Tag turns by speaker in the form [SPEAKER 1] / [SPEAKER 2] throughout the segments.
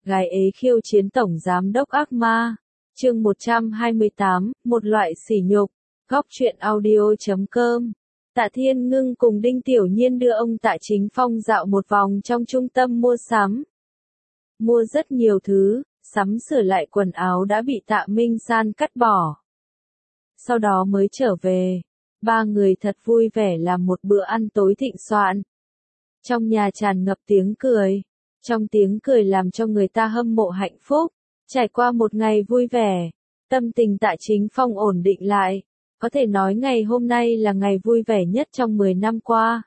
[SPEAKER 1] gái ế khiêu chiến tổng giám đốc ác ma. Chương 128, một loại sỉ nhục. Góc truyện audio.com. Tạ Thiên Ngưng cùng Đinh Tiểu Nhiên đưa ông Tạ Chính Phong dạo một vòng trong trung tâm mua sắm. Mua rất nhiều thứ, sắm sửa lại quần áo đã bị Tạ Minh San cắt bỏ. Sau đó mới trở về. Ba người thật vui vẻ làm một bữa ăn tối thịnh soạn. Trong nhà tràn ngập tiếng cười. Trong tiếng cười làm cho người ta hâm mộ hạnh phúc. Trải qua một ngày vui vẻ, tâm tình Tạ Chính Phong ổn định lại. Có thể nói ngày hôm nay là ngày vui vẻ nhất trong 10 năm qua.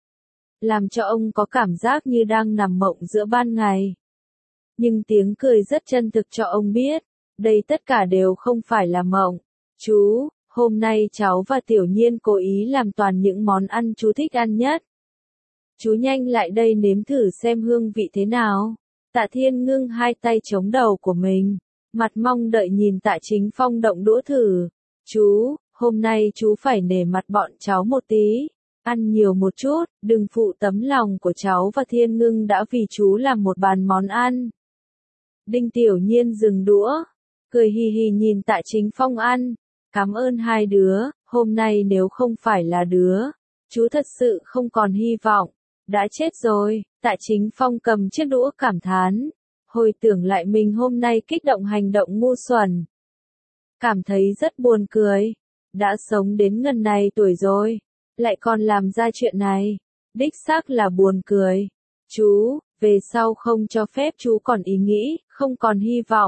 [SPEAKER 1] Làm cho ông có cảm giác như đang nằm mộng giữa ban ngày. Nhưng tiếng cười rất chân thực cho ông biết, đây tất cả đều không phải là mộng. Chú, hôm nay cháu và Tiểu Nhiên cố ý làm toàn những món ăn chú thích ăn nhất. Chú nhanh lại đây nếm thử xem hương vị thế nào. Tạ Thiên Ngưng hai tay chống đầu của mình, mặt mong đợi nhìn Tạ Chính Phong động đũa thử. Chú, hôm nay chú phải nể mặt bọn cháu một tí. Ăn nhiều một chút, đừng phụ tấm lòng của cháu và Thiên Ngưng đã vì chú làm một bàn món ăn. Đinh Tiểu Nhiên dừng đũa, cười hì hì nhìn Tạ Chính Phong ăn. Cảm ơn hai đứa, hôm nay nếu không phải là đứa, chú thật sự không còn hy vọng. Đã chết rồi, Tạ Chính Phong cầm chiếc đũa cảm thán. Hồi tưởng lại mình hôm nay kích động hành động ngu xuẩn. Cảm thấy rất buồn cười. Đã sống đến ngần này tuổi rồi, lại còn làm ra chuyện này. Đích xác là buồn cười. Chú, về sau không cho phép chú còn ý nghĩ, không còn hy vọng.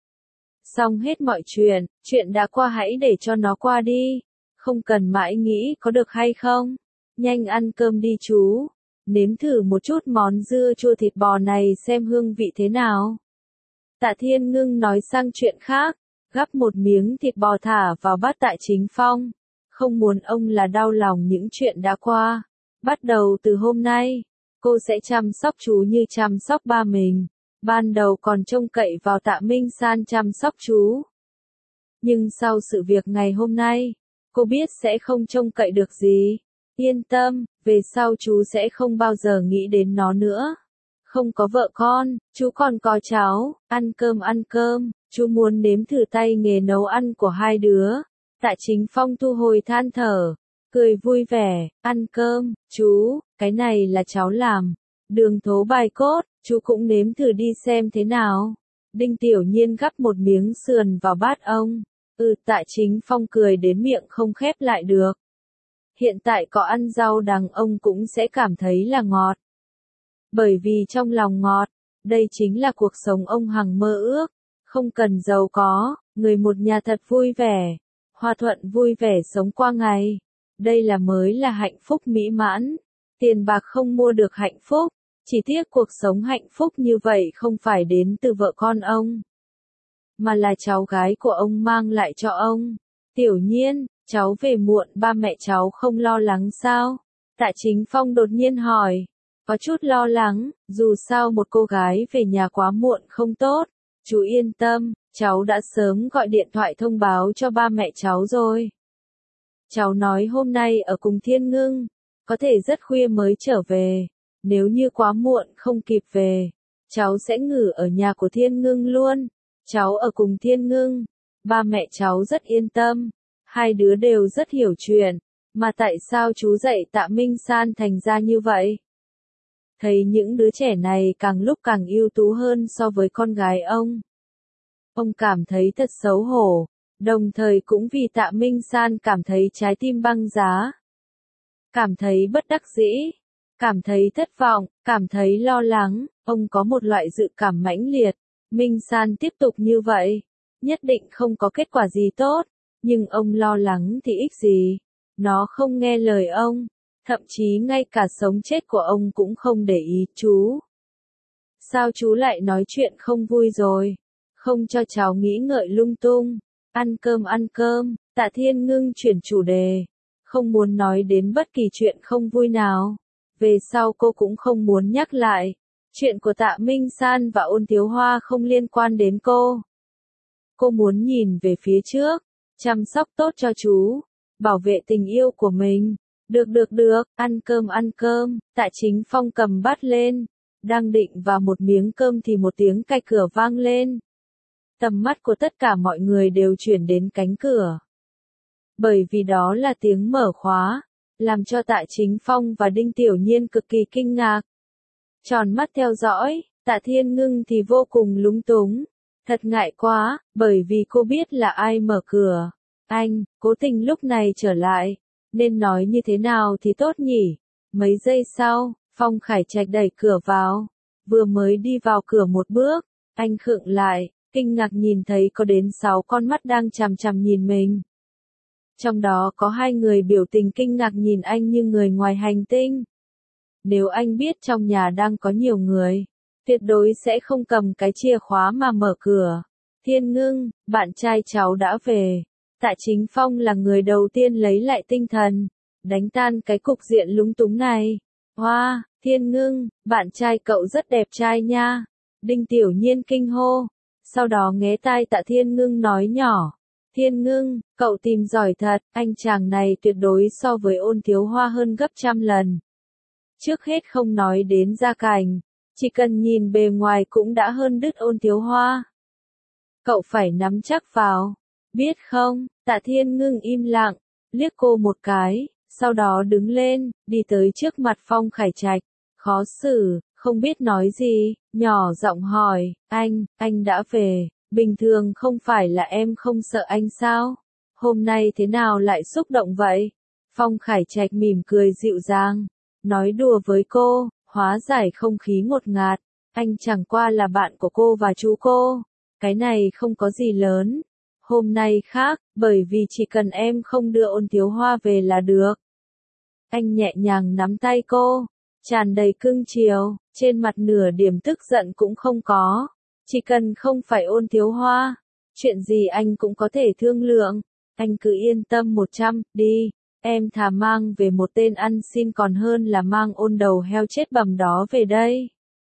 [SPEAKER 1] Xong hết mọi chuyện đã qua hãy để cho nó qua đi. Không cần mãi nghĩ có được hay không. Nhanh ăn cơm đi chú. Nếm thử một chút món dưa chua thịt bò này xem hương vị thế nào. Tạ Thiên Ngưng nói sang chuyện khác, gắp một miếng thịt bò thả vào bát Tạ Chính Phong. Không muốn ông là đau lòng những chuyện đã qua. Bắt đầu từ hôm nay, cô sẽ chăm sóc chú như chăm sóc ba mình. Ban đầu còn trông cậy vào Tạ Minh San chăm sóc chú. Nhưng sau sự việc ngày hôm nay, cô biết sẽ không trông cậy được gì. Yên tâm, về sau chú sẽ không bao giờ nghĩ đến nó nữa. Không có vợ con, chú còn có cháu, ăn cơm, chú muốn nếm thử tay nghề nấu ăn của hai đứa. Tạ Chính Phong thu hồi than thở, cười vui vẻ, ăn cơm, chú, cái này là cháu làm. Đường thố bài cốt, chú cũng nếm thử đi xem thế nào. Đinh Tiểu Nhiên gắp một miếng sườn vào bát ông. Tạ Chính Phong cười đến miệng không khép lại được. Hiện tại có ăn rau đằng ông cũng sẽ cảm thấy là ngọt. Bởi vì trong lòng ngọt, đây chính là cuộc sống ông hằng mơ ước. Không cần giàu có, người một nhà thật vui vẻ. Hòa thuận vui vẻ sống qua ngày. Đây mới là hạnh phúc mỹ mãn. Tiền bạc không mua được hạnh phúc. Chỉ tiếc cuộc sống hạnh phúc như vậy không phải đến từ vợ con ông. Mà là cháu gái của ông mang lại cho ông. Tiểu Nhiên, cháu về muộn ba mẹ cháu không lo lắng sao? Tạ Chính Phong đột nhiên hỏi. Có chút lo lắng, dù sao một cô gái về nhà quá muộn không tốt. Chú yên tâm, cháu đã sớm gọi điện thoại thông báo cho ba mẹ cháu rồi. Cháu nói hôm nay ở cùng Thiên Ngưng, có thể rất khuya mới trở về. Nếu như quá muộn không kịp về, cháu sẽ ngủ ở nhà của Thiên Ngưng luôn. Cháu ở cùng Thiên Ngưng, ba mẹ cháu rất yên tâm. Hai đứa đều rất hiểu chuyện, mà tại sao chú dạy Tạ Minh San thành ra như vậy? Thấy những đứa trẻ này càng lúc càng ưu tú hơn so với con gái ông. Ông cảm thấy thật xấu hổ, đồng thời cũng vì Tạ Minh San cảm thấy trái tim băng giá. Cảm thấy bất đắc dĩ, cảm thấy thất vọng, cảm thấy lo lắng, ông có một loại dự cảm mãnh liệt. Minh San tiếp tục như vậy, nhất định không có kết quả gì tốt. Nhưng ông lo lắng thì ích gì? Nó không nghe lời ông. Thậm chí ngay cả sống chết của ông cũng không để ý. Chú, sao chú lại nói chuyện không vui rồi? Không cho cháu nghĩ ngợi lung tung. Ăn cơm, Tạ Thiên Ngưng chuyển chủ đề. Không muốn nói đến bất kỳ chuyện không vui nào. Về sau cô cũng không muốn nhắc lại. Chuyện của Tạ Minh San và Ôn Thiếu Hoa không liên quan đến cô. Cô muốn nhìn về phía trước. Chăm sóc tốt cho chú. Bảo vệ tình yêu của mình. Được, ăn cơm. Tạ Chính Phong cầm bát lên. Đang định vào một miếng cơm thì một tiếng cạch cửa vang lên. Tầm mắt của tất cả mọi người đều chuyển đến cánh cửa. Bởi vì đó là tiếng mở khóa, làm cho Tạ Chính Phong và Đinh Tiểu Nhiên cực kỳ kinh ngạc. Tròn mắt theo dõi, Tạ Thiên Ngưng thì vô cùng lúng túng. Thật ngại quá, bởi vì cô biết là ai mở cửa. Anh, cố tình lúc này trở lại, nên nói như thế nào thì tốt nhỉ? Mấy giây sau, Phong Khải Trạch đẩy cửa vào. Vừa mới đi vào cửa một bước, anh khựng lại, kinh ngạc nhìn thấy có đến 6 con mắt đang chằm chằm nhìn mình. Trong đó có 2 người biểu tình kinh ngạc nhìn anh như người ngoài hành tinh. Nếu anh biết trong nhà đang có nhiều người, tuyệt đối sẽ không cầm cái chìa khóa mà mở cửa. Thiên Ngưng, bạn trai cháu đã về. Tạ Chính Phong là người đầu tiên lấy lại tinh thần, đánh tan cái cục diện lúng túng này. Hoa, Thiên Ngưng, bạn trai cậu rất đẹp trai nha. Đinh Tiểu Nhiên kinh hô. Sau đó nghé tai Tạ Thiên Ngưng nói nhỏ. Thiên Ngưng, cậu tìm giỏi thật, anh chàng này tuyệt đối so với Ôn Thiếu Hoa hơn gấp trăm lần. Trước hết không nói đến gia cảnh, chỉ cần nhìn bề ngoài cũng đã hơn đứt Ôn Thiếu Hoa. Cậu phải nắm chắc vào, biết không? Tạ Thiên Ngưng im lặng, liếc cô một cái, sau đó đứng lên, đi tới trước mặt Phong Khải Trạch, khó xử, không biết nói gì, nhỏ giọng hỏi, anh đã về, bình thường không phải là em không sợ anh sao? Hôm nay thế nào lại xúc động vậy? Phong Khải Trạch mỉm cười dịu dàng, nói đùa với cô, hóa giải không khí ngột ngạt, anh chẳng qua là bạn của cô và chú cô, cái này không có gì lớn. Hôm nay khác, bởi vì chỉ cần em không đưa Ôn Thiếu Hoa về là được. Anh nhẹ nhàng nắm tay cô, tràn đầy cưng chiều, trên mặt nửa điểm tức giận cũng không có. Chỉ cần không phải Ôn Thiếu Hoa, chuyện gì anh cũng có thể thương lượng. Anh cứ yên tâm 100, đi, em thà mang về một tên ăn xin còn hơn là mang ôn đầu heo chết bầm đó về đây.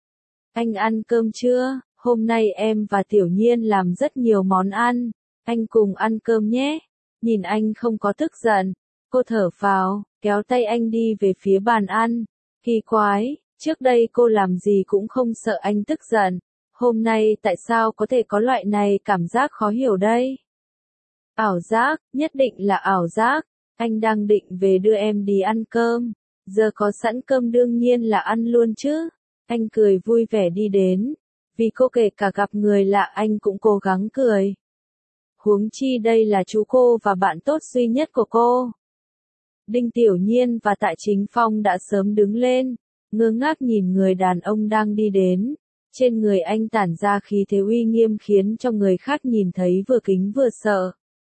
[SPEAKER 1] Anh ăn cơm chưa? Hôm nay em và Tiểu Nhiên làm rất nhiều món ăn. Anh cùng ăn cơm nhé. Nhìn anh không có tức giận. Cô thở phào, kéo tay anh đi về phía bàn ăn. Kỳ quái, trước đây cô làm gì cũng không sợ anh tức giận. Hôm nay tại sao có thể có loại này cảm giác khó hiểu đây? Ảo giác, nhất định là ảo giác. Anh đang định về đưa em đi ăn cơm. Giờ có sẵn cơm đương nhiên là ăn luôn chứ. Anh cười vui vẻ đi đến. Vì cô kể cả gặp người lạ anh cũng cố gắng cười. Huống chi đây là chú cô và bạn tốt duy nhất của cô. Đinh Tiểu Nhiên và Tạ Chính Phong đã sớm đứng lên, ngơ ngác nhìn người đàn ông đang đi đến. Trên người anh tản ra khí thế uy nghiêm khiến cho người khác nhìn thấy vừa kính vừa sợ.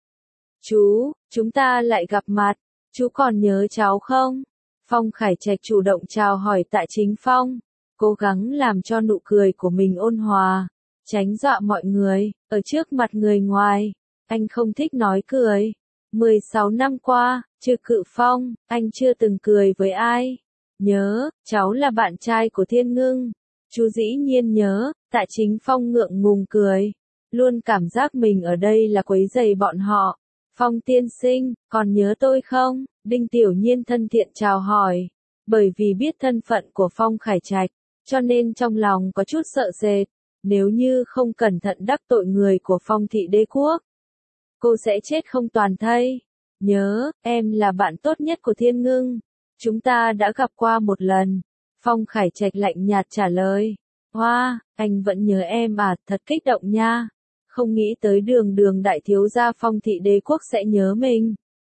[SPEAKER 1] Chú, chúng ta lại gặp mặt, chú còn nhớ cháu không? Phong Khải Trạch chủ động chào hỏi Tạ Chính Phong, cố gắng làm cho nụ cười của mình ôn hòa, tránh dọa mọi người, ở trước mặt người ngoài. Anh không thích nói cười. 16 năm qua, trừ Cự Phong, anh chưa từng cười với ai. Nhớ, cháu là bạn trai của Thiên Ngưng. Chú dĩ nhiên nhớ, Tạ Chính Phong ngượng ngùng cười. Luôn cảm giác mình ở đây là quấy rầy bọn họ. Phong tiên sinh, còn nhớ tôi không? Đinh Tiểu Nhiên thân thiện chào hỏi. Bởi vì biết thân phận của Phong Khải Trạch, cho nên trong lòng có chút sợ sệt. Nếu như không cẩn thận đắc tội người của Phong thị đế quốc, cô sẽ chết không toàn thây. Nhớ, em là bạn tốt nhất của Thiên Ngưng. Chúng ta đã gặp qua một lần. Phong Khải Trạch lạnh nhạt trả lời. Hoa, anh vẫn nhớ em à, thật kích động nha. Không nghĩ tới đường đại thiếu gia Phong thị đế quốc sẽ nhớ mình.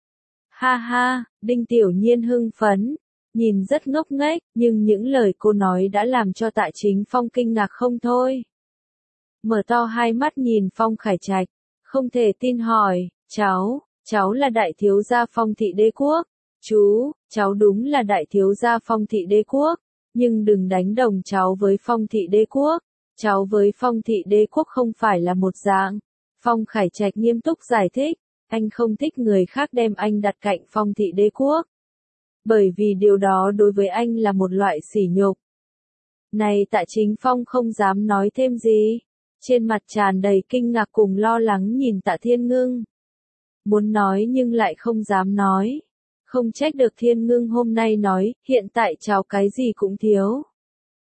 [SPEAKER 1] Ha ha, Đinh Tiểu Nhiên hưng phấn. Nhìn rất ngốc nghếch, nhưng những lời cô nói đã làm cho Tạ Chính Phong kinh ngạc không thôi. Mở to hai mắt nhìn Phong Khải Trạch, không thể tin hỏi, cháu là đại thiếu gia Phong thị đế quốc. Chú, cháu đúng là đại thiếu gia Phong thị đế quốc, nhưng đừng đánh đồng cháu với Phong thị đế quốc. Cháu với Phong thị đế quốc không phải là một dạng. Phong Khải Trạch nghiêm túc giải thích, anh không thích người khác đem anh đặt cạnh Phong thị đế quốc. Bởi vì điều đó đối với anh là một loại sỉ nhục. Này Tạ Chính Phong không dám nói thêm gì. Trên mặt tràn đầy kinh ngạc cùng lo lắng nhìn Tạ Thiên Ngưng. Muốn nói nhưng lại không dám nói. Không trách được Thiên Ngưng hôm nay nói, hiện tại cháu cái gì cũng thiếu.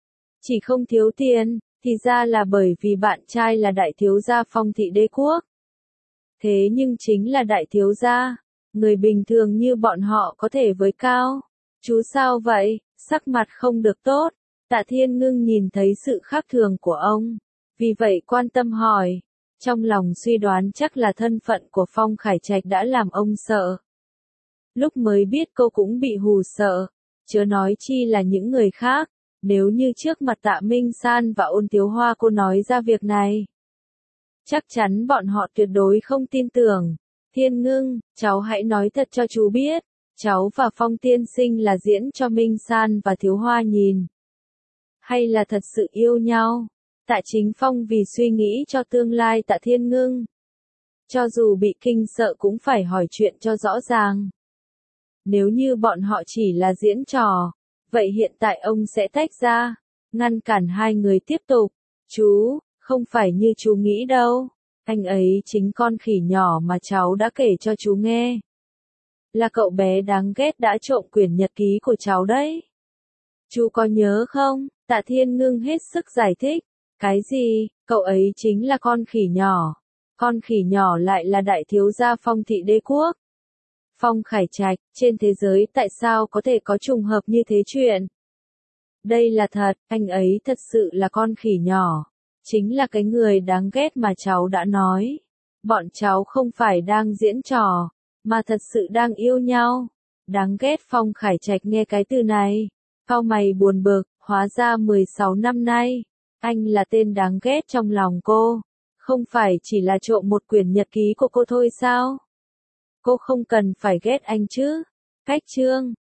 [SPEAKER 1] Chỉ không thiếu tiền, thì ra là bởi vì bạn trai là đại thiếu gia Phong thị đế quốc. Thế nhưng chính là đại thiếu gia, người bình thường như bọn họ có thể với cao. Chú sao vậy, sắc mặt không được tốt. Tạ Thiên Ngưng nhìn thấy sự khác thường của ông, vì vậy quan tâm hỏi. Trong lòng suy đoán chắc là thân phận của Phong Khải Trạch đã làm ông sợ. Lúc mới biết cô cũng bị hù sợ, chớ nói chi là những người khác, nếu như trước mặt Tạ Minh San và Ôn Tiếu Hoa cô nói ra việc này. Chắc chắn bọn họ tuyệt đối không tin tưởng. Thiên Ngưng, cháu hãy nói thật cho chú biết, cháu và Phong tiên sinh là diễn cho Minh San và Thiếu Hoa nhìn. Hay là thật sự yêu nhau? Tạ Chính Phong vì suy nghĩ cho tương lai Tạ Thiên Ngưng. Cho dù bị kinh sợ cũng phải hỏi chuyện cho rõ ràng. Nếu như bọn họ chỉ là diễn trò, vậy hiện tại ông sẽ tách ra, ngăn cản hai người tiếp tục. Chú, không phải như chú nghĩ đâu. Anh ấy chính con khỉ nhỏ mà cháu đã kể cho chú nghe. Là cậu bé đáng ghét đã trộm quyển nhật ký của cháu đấy. Chú có nhớ không? Tạ Thiên Ngưng hết sức giải thích. Cái gì? Cậu ấy chính là con khỉ nhỏ. Con khỉ nhỏ lại là đại thiếu gia Phong thị đế quốc. Phong Khải Trạch, trên thế giới tại sao có thể có trùng hợp như thế chuyện? Đây là thật, anh ấy thật sự là con khỉ nhỏ. Chính là cái người đáng ghét mà cháu đã nói. Bọn cháu không phải đang diễn trò, mà thật sự đang yêu nhau. Đáng ghét. Phong Khải Trạch nghe cái từ này, cau mày buồn bực, hóa ra 16 năm nay, anh là tên đáng ghét trong lòng cô. Không phải chỉ là trộm một quyển nhật ký của cô thôi sao? Cô không cần phải ghét anh chứ. Cách chương